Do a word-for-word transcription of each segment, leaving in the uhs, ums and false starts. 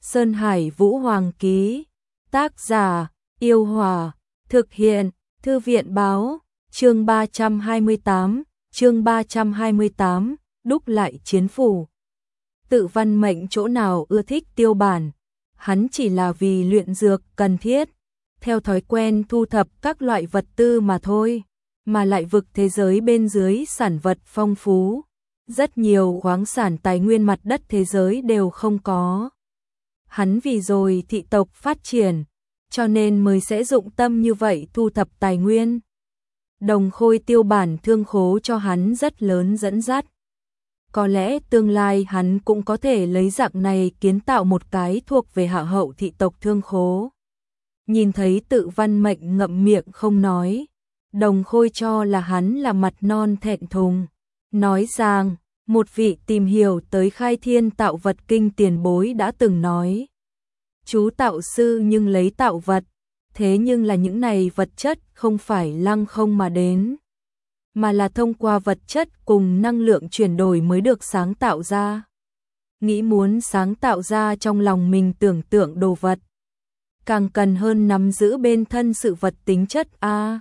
Sơn Hải Vũ Hoàng ký. Tác giả: Yêu Hòa. Thực hiện: Thư viện báo. Chương ba trăm hai mươi tám, chương ba trăm hai mươi tám, đúc lại chiến phủ. Tự Văn Mệnh chỗ nào ưa thích Tiêu Bản, hắn chỉ là vì luyện dược cần thiết, theo thói quen thu thập các loại vật tư mà thôi, mà lại vực thế giới bên dưới sản vật phong phú, rất nhiều khoáng sản tài nguyên mặt đất thế giới đều không có. Hắn vì rồi thị tộc phát triển, cho nên mới sẽ dụng tâm như vậy thu thập tài nguyên. Đồng Khôi Tiêu Bản thương khố cho hắn rất lớn dẫn dắt. Có lẽ tương lai hắn cũng có thể lấy dạng này kiến tạo một cái thuộc về hạ hậu thị tộc thương khố. Nhìn thấy Tự Văn Mệnh ngậm miệng không nói, Đồng Khôi cho là hắn là mặt non thẹn thùng, nói rằng một vị tìm hiểu tới khai thiên tạo vật kinh tiền bối đã từng nói, chú tạo sư nhưng lấy tạo vật, thế nhưng là những này vật chất không phải lăng không mà đến, mà là thông qua vật chất cùng năng lượng chuyển đổi mới được sáng tạo ra. Nghĩ muốn sáng tạo ra trong lòng mình tưởng tượng đồ vật, càng cần hơn nắm giữ bên thân sự vật tính chất a. À,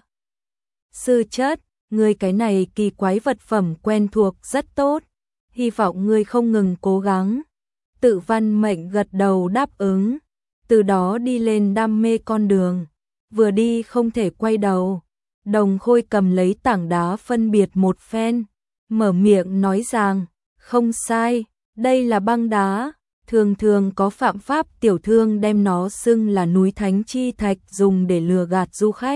sư chất, ngươi cái này kỳ quái vật phẩm quen thuộc rất tốt, hy vọng ngươi không ngừng cố gắng. Tự Văn Mệnh gật đầu đáp ứng, từ đó đi lên đam mê con đường, vừa đi không thể quay đầu. Đồng Khôi cầm lấy tảng đá phân biệt một phen, mở miệng nói rằng, không sai, đây là băng đá, thường thường có phạm pháp tiểu thương đem nó xưng là núi thánh chi thạch dùng để lừa gạt du khách.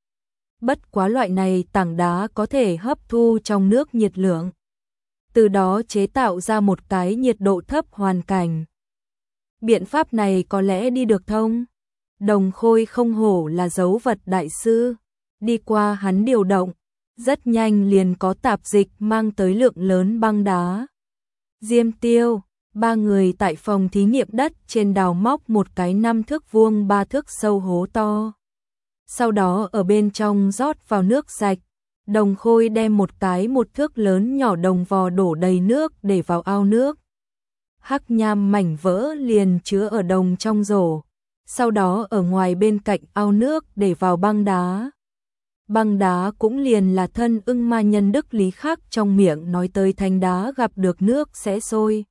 Bất quá loại này tảng đá có thể hấp thu trong nước nhiệt lượng, từ đó chế tạo ra một cái nhiệt độ thấp hoàn cảnh. Biện pháp này có lẽ đi được thông. Đồng Khôi không hổ là dấu vật đại sư, đi qua hắn điều động, rất nhanh liền có tạp dịch mang tới lượng lớn băng đá. Diêm Tiêu, ba người tại phòng thí nghiệm đất trên đào móc một cái năm thước vuông ba thước sâu hố to. Sau đó ở bên trong rót vào nước sạch, Đồng Khôi đem một cái một thước lớn nhỏ đồng vò đổ đầy nước để vào ao nước. Hắc nham mảnh vỡ liền chứa ở đồng trong rổ, sau đó ở ngoài bên cạnh ao nước để vào băng đá. Băng đá cũng liền là thân ưng ma nhân Đức Lý Khắc trong miệng nói tới thanh đá gặp được nước sẽ sôi,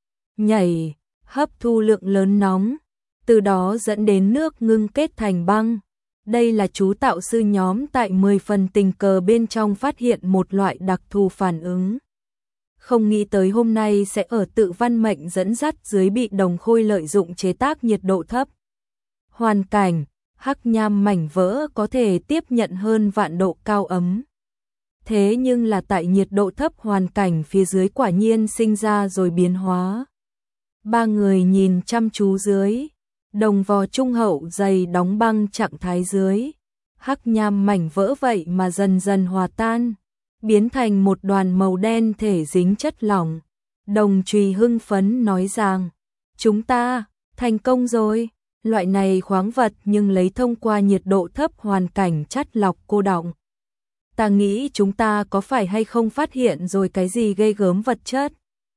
nhảy, hấp thu lượng lớn nóng, từ đó dẫn đến nước ngưng kết thành băng. Đây là chú tạo sư nhóm tại mười phần tình cờ bên trong phát hiện một loại đặc thù phản ứng. Không nghĩ tới hôm nay sẽ ở Tự Văn Mệnh dẫn dắt dưới bị Đồng Khôi lợi dụng chế tác nhiệt độ thấp hoàn cảnh, hắc nham mảnh vỡ có thể tiếp nhận hơn vạn độ cao ấm. Thế nhưng là tại nhiệt độ thấp hoàn cảnh phía dưới quả nhiên sinh ra rồi biến hóa. Ba người nhìn chăm chú dưới, đồng vò trung hậu dày đóng băng trạng thái dưới, hắc nham mảnh vỡ vậy mà dần dần hòa tan, biến thành một đoàn màu đen thể dính chất lỏng. Đồng Trùy hưng phấn nói rằng, chúng ta thành công rồi. Loại này khoáng vật nhưng lấy thông qua nhiệt độ thấp hoàn cảnh chắt lọc cô đọng. Ta nghĩ chúng ta có phải hay không phát hiện rồi cái gì gây gớm vật chất?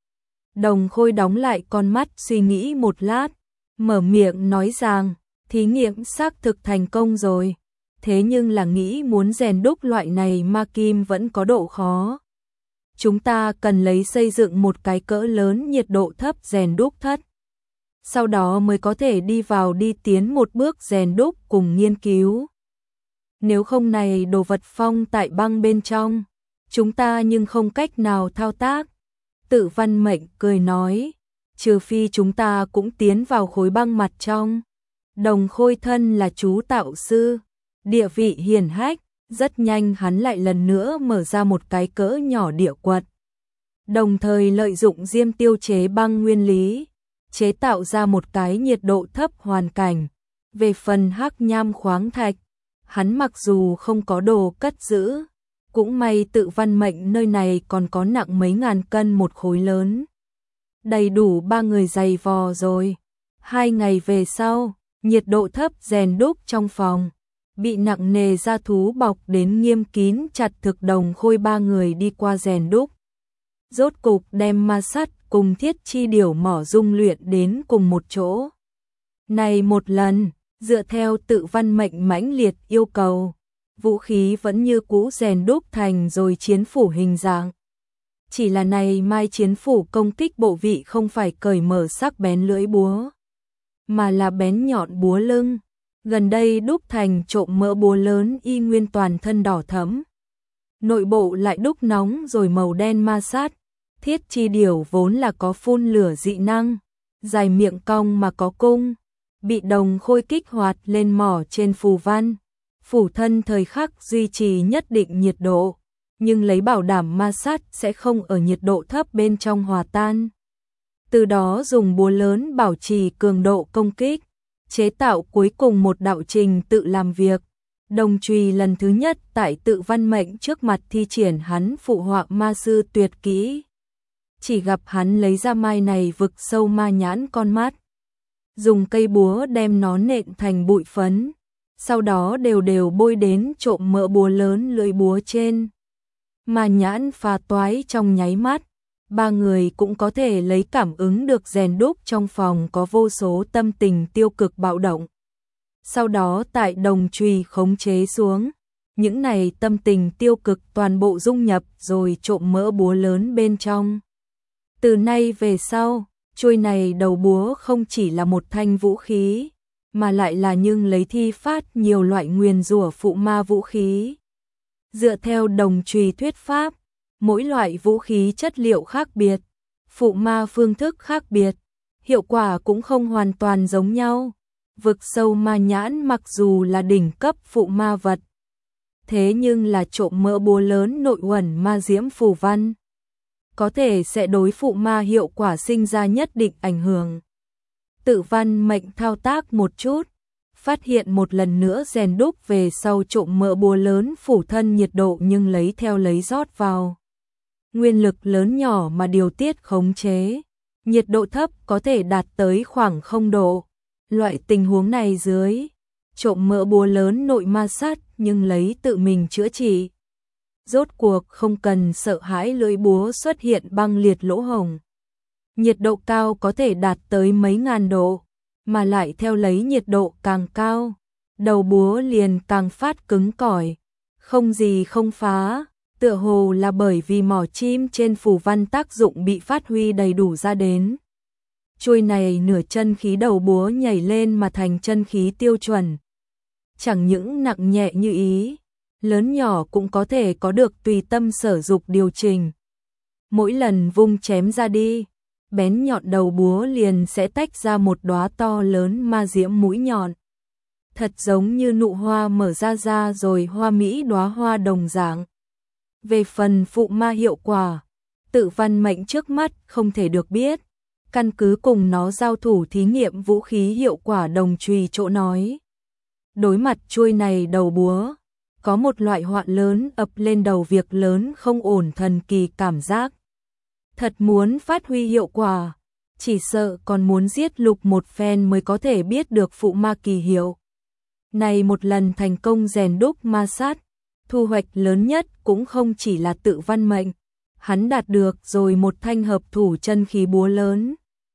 Đồng Khôi đóng lại con mắt suy nghĩ một lát, mở miệng nói rằng, thí nghiệm xác thực thành công rồi. Thế nhưng là nghĩ muốn rèn đúc loại này ma kim vẫn có độ khó. Chúng ta cần lấy xây dựng một cái cỡ lớn nhiệt độ thấp rèn đúc thất, sau đó mới có thể đi vào đi tiến một bước rèn đúc cùng nghiên cứu. Nếu không này đồ vật phong tại băng bên trong, chúng ta nhưng không cách nào thao tác. Tự Văn Mệnh cười nói, trừ phi chúng ta cũng tiến vào khối băng mặt trong. Đồng Khôi thân là chú tạo sư, địa vị hiển hách, rất nhanh hắn lại lần nữa mở ra một cái cỡ nhỏ địa quật. Đồng thời lợi dụng Diêm Tiêu chế băng nguyên lý, chế tạo ra một cái nhiệt độ thấp hoàn cảnh. Về phần hắc nham khoáng thạch, hắn mặc dù không có đồ cất giữ, cũng may Tự Văn Mệnh nơi này còn có nặng mấy ngàn cân một khối lớn, đầy đủ ba người giày vò rồi. Hai ngày về sau, nhiệt độ thấp rèn đúc trong phòng, bị nặng nề da thú bọc đến nghiêm kín chặt thực. Đồng Khôi ba người đi qua rèn đúc, rốt cục đem ma sắt cùng thiết chi điểu mỏ dung luyện đến cùng một chỗ. Này một lần, dựa theo tự văn mệnh mãnh liệt yêu cầu, vũ khí vẫn như cũ rèn đúc thành rồi chiến phủ hình dạng. Chỉ là này mai chiến phủ công kích bộ vị không phải cởi mở sắc bén lưỡi búa, mà là bén nhọn búa lưng. Gần đây đúc thành trộm mỡ búa lớn y nguyên toàn thân đỏ thẫm. Nội bộ lại đúc nóng rồi màu đen ma sát. Thiết chi điểu vốn là có phun lửa dị năng, dài miệng cong mà có cung, bị đồng khôi kích hoạt lên mỏ trên phù văn. Phủ thân thời khắc duy trì nhất định nhiệt độ, nhưng lấy bảo đảm ma sát sẽ không ở nhiệt độ thấp bên trong hòa tan. Từ đó dùng búa lớn bảo trì cường độ công kích, chế tạo cuối cùng một đạo trình tự làm việc. Đồng chùy lần thứ nhất tại tự văn mệnh trước mặt thi triển hắn phụ họa ma sư tuyệt kỹ. Chỉ gặp hắn lấy ra mai này vực sâu ma nhãn con mắt, dùng cây búa đem nó nện thành bụi phấn, sau đó đều đều bôi đến trộm mỡ búa lớn lưỡi búa trên. Ma nhãn phá toái trong nháy mắt, ba người cũng có thể lấy cảm ứng được rèn đúc trong phòng có vô số tâm tình tiêu cực bạo động. Sau đó tại đồng chùy khống chế xuống, những này tâm tình tiêu cực toàn bộ dung nhập rồi trộm mỡ búa lớn bên trong. Từ nay về sau, chuôi này đầu búa không chỉ là một thanh vũ khí, mà lại là nhưng lấy thi phát nhiều loại nguyền rủa phụ ma vũ khí. Dựa theo đồng chùy thuyết pháp, mỗi loại vũ khí chất liệu khác biệt, phụ ma phương thức khác biệt, hiệu quả cũng không hoàn toàn giống nhau. Vực sâu ma nhãn mặc dù là đỉnh cấp phụ ma vật, thế nhưng là trộm mỡ búa lớn nội uẩn ma diễm phù văn, có thể sẽ đối phụ ma hiệu quả sinh ra nhất định ảnh hưởng. Tự văn mệnh thao tác một chút, phát hiện một lần nữa rèn đúc về sau trộm mỡ búa lớn phủ thân nhiệt độ nhưng lấy theo lấy rót vào. Nguyên lực lớn nhỏ mà điều tiết khống chế, nhiệt độ thấp có thể đạt tới khoảng không độ. Loại tình huống này dưới, trộm mỡ búa lớn nội ma sát nhưng lấy tự mình chữa trị. Rốt cuộc không cần sợ hãi lưỡi búa xuất hiện băng liệt lỗ hổng. Nhiệt độ cao có thể đạt tới mấy ngàn độ, mà lại theo lấy nhiệt độ càng cao, đầu búa liền càng phát cứng cỏi, không gì không phá, tựa hồ là bởi vì mỏ chim trên phù văn tác dụng bị phát huy đầy đủ ra đến. Chuôi này nửa chân khí đầu búa nhảy lên mà thành chân khí tiêu chuẩn. Chẳng những nặng nhẹ như ý, lớn nhỏ cũng có thể có được tùy tâm sở dục điều chỉnh. Mỗi lần vung chém ra đi, bén nhọn đầu búa liền sẽ tách ra một đóa to lớn ma diễm mũi nhọn. Thật giống như nụ hoa mở ra ra rồi hoa mỹ đóa hoa đồng dạng. Về phần phụ ma hiệu quả, tự văn mệnh trước mắt không thể được biết. Căn cứ cùng nó giao thủ thí nghiệm vũ khí hiệu quả đồng chùy chỗ nói. Đối mặt chuôi này đầu búa, có một loại họa lớn ập lên đầu việc lớn không ổn thần kỳ cảm giác. Thật muốn phát huy hiệu quả, chỉ sợ còn muốn giết lục một phen mới có thể biết được phụ ma kỳ hiệu. Này một lần thành công rèn đúc ma sát, thu hoạch lớn nhất cũng không chỉ là tự văn mệnh. Hắn đạt được rồi một thanh hợp thủ chân khí búa lớn,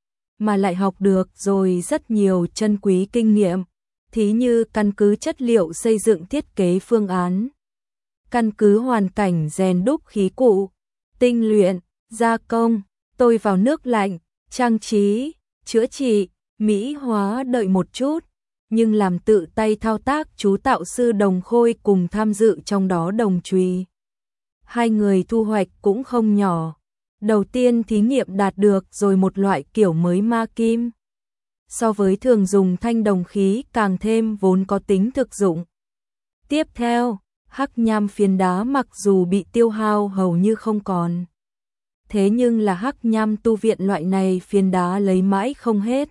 mà lại học được rồi rất nhiều chân quý kinh nghiệm, thí như căn cứ chất liệu xây dựng thiết kế phương án, căn cứ hoàn cảnh rèn đúc khí cụ, tinh luyện, gia công, tôi vào nước lạnh, trang trí, chữa trị, mỹ hóa đợi một chút, nhưng làm tự tay thao tác chú tạo sư Đồng Khôi cùng tham dự trong đó đồng chùy. Hai người thu hoạch cũng không nhỏ. Đầu tiên thí nghiệm đạt được rồi một loại kiểu mới ma kim. So với thường dùng thanh đồng khí càng thêm vốn có tính thực dụng. Tiếp theo, hắc nham phiến đá mặc dù bị tiêu hao hầu như không còn. Thế nhưng là hắc nham tu viện loại này phiến đá lấy mãi không hết.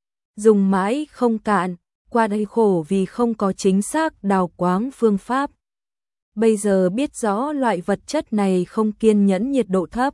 Dùng mãi không cạn, qua đây khổ vì không có chính xác đào quáng phương pháp. Bây giờ biết rõ loại vật chất này không kiên nhẫn nhiệt độ thấp.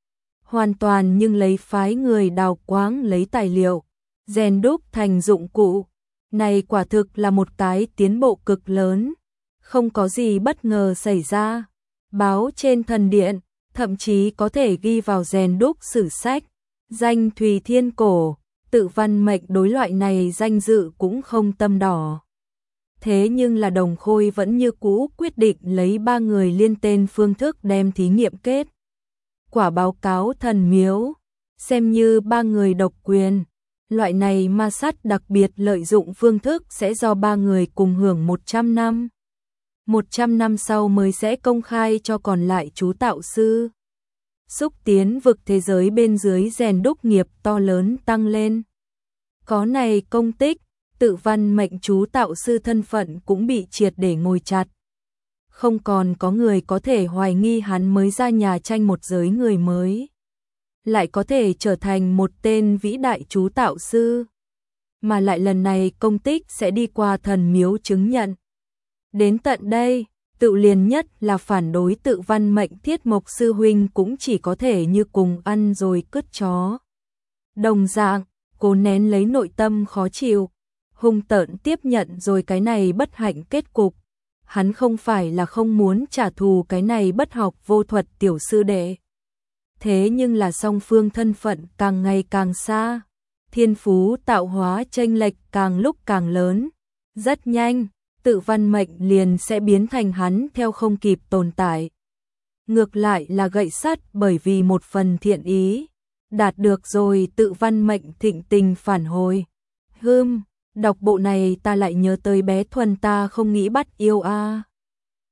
Hoàn toàn nhưng lấy phái người đào quáng lấy tài liệu, rèn đúc thành dụng cụ. Này quả thực là một cái tiến bộ cực lớn. Không có gì bất ngờ xảy ra. Báo trên thần điện, thậm chí có thể ghi vào rèn đúc sử sách. Danh Thùy Thiên Cổ, Tự Văn Mệnh đối loại này danh dự cũng không tâm đỏ. Thế nhưng là Đồng Khôi vẫn như cũ quyết định lấy ba người liên tên phương thức đem thí nghiệm kết quả báo cáo thần miếu, xem như ba người độc quyền. Loại này ma sát đặc biệt lợi dụng phương thức sẽ do ba người cùng hưởng một trăm năm. một trăm năm sau mới sẽ công khai cho còn lại chú tạo sư. Xúc tiến vực thế giới bên dưới rèn đúc nghiệp to lớn tăng lên. Có này công tích, Tự Văn Mệnh chú tạo sư thân phận cũng bị triệt để ngồi chặt. Không còn có người có thể hoài nghi hắn mới ra nhà tranh một giới người mới. Lại có thể trở thành một tên vĩ đại chú tạo sư. Mà lại lần này công tích sẽ đi qua thần miếu chứng nhận. Đến tận đây, Tự liền nhất là phản đối Tự Văn Mệnh Thiết Mộc sư huynh cũng chỉ có thể như cùng ăn rồi cứt chó. Đồng dạng, cố nén lấy nội tâm khó chịu, hung tợn tiếp nhận rồi cái này bất hạnh kết cục. Hắn không phải là không muốn trả thù cái này bất học vô thuật tiểu sư đệ. Thế nhưng là song phương thân phận càng ngày càng xa, thiên phú tạo hóa chênh lệch càng lúc càng lớn. Rất nhanh, Tự Văn Mệnh liền sẽ biến thành hắn theo không kịp tồn tại. Ngược lại là gậy sắt bởi vì một phần thiện ý, đạt được rồi Tự Văn Mệnh thịnh tình phản hồi. Hưm, đọc bộ này ta lại nhớ tới bé Thuần ta không nghĩ bắt yêu a.